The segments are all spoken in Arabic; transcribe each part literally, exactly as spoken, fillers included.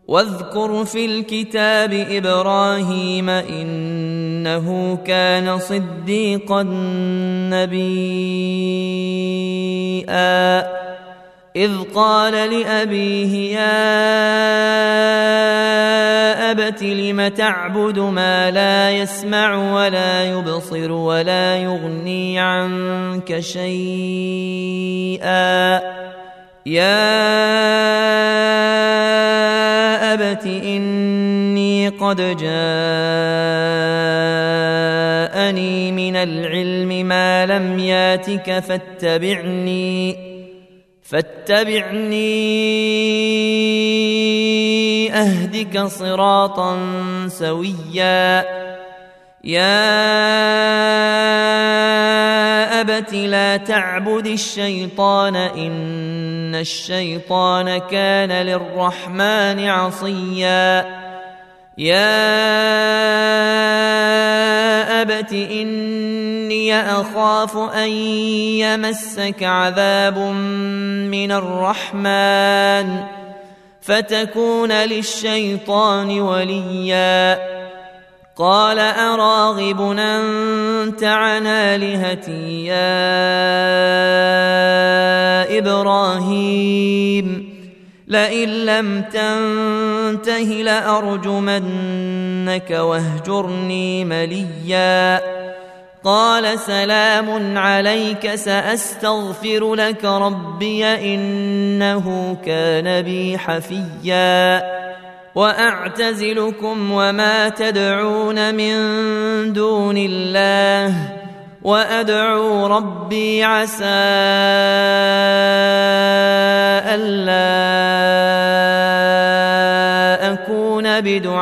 واذكر في الكتاب إبراهيم إنه كان صديقا نبيا إذ قال لأبيه يا أبت لم تعبد ما لا يسمع ولا يبصر ولا يغني عنك شيئا يا أبت إني قد جاءني من العلم ما لم ياتك فاتبعني فاتبعني أهدك صراطا سويا يا أبت لا تعبد الشيطان إن الشيطان كان للرحمن عصيا يا أبت إني أخاف أن يمسك عذاب من الرحمن فتكون للشيطان وليا قال أراغب أنت عن آلهتي يا إبراهيم لئن لم تنته لأرجمنك واهجرني مليا قال سلام عليك سأستغفر لك ربي إنه كان بي حفيا وأعتزلكم وما تدعون من دون الله وأدعو ربي عسى ألا أكون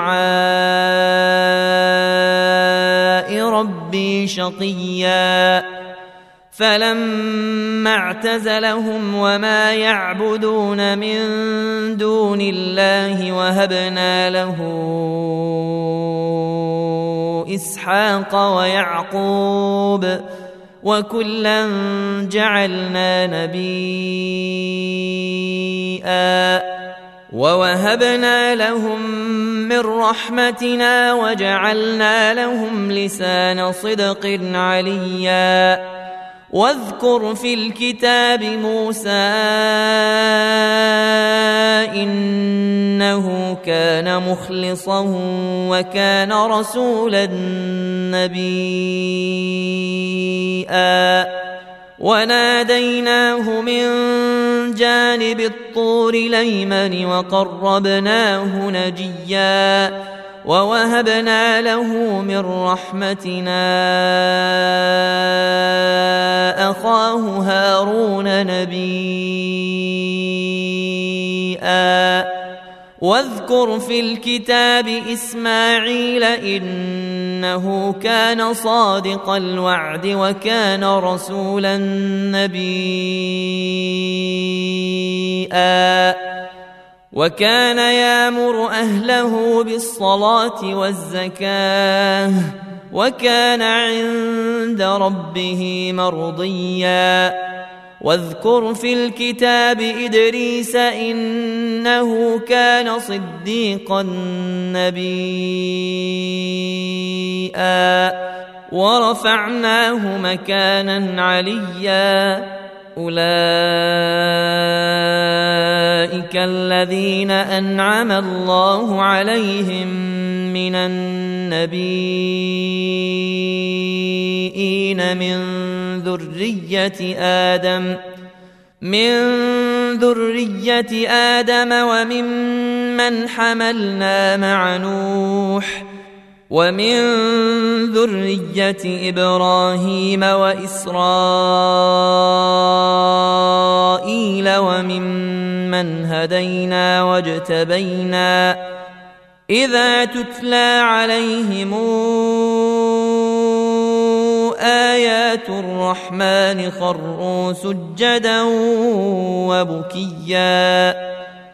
بدعاء ربي شقيا فلما اعتزلهم وما يعبدون من دون الله وهبنا له إسحاق ويعقوب وكلا جعلنا نبيا ووهبنا لهم من رحمتنا وجعلنا لهم لسان صدق عليا واذكر في الكتاب موسى إنه كان مخلصا وكان رسولا نبيا وناديناه من جانب الطور الأيمن وقربناه نجيا ووهبنا له من رحمتنا أخاه هارون نبيا واذكر في الكتاب إسماعيل إنه كان صادق الوعد وكان رسولا نبيا وكان يأمر أهله بالصلاة والزكاة وكان عند ربه مرضيا واذكر في الكتاب إدريس إنه كان صديقا نبيا ورفعناه مكانا عليا أولئك الذين أنعم الله عليهم من النبيين من ذرية آدم من ذرية آدم وممن حملنا مع نوح ومن ذرية إبراهيم وإسرائيل وممن هدينا واجتبينا إذا تتلى عليهم آيات الرحمن خروا سجدا وبكيا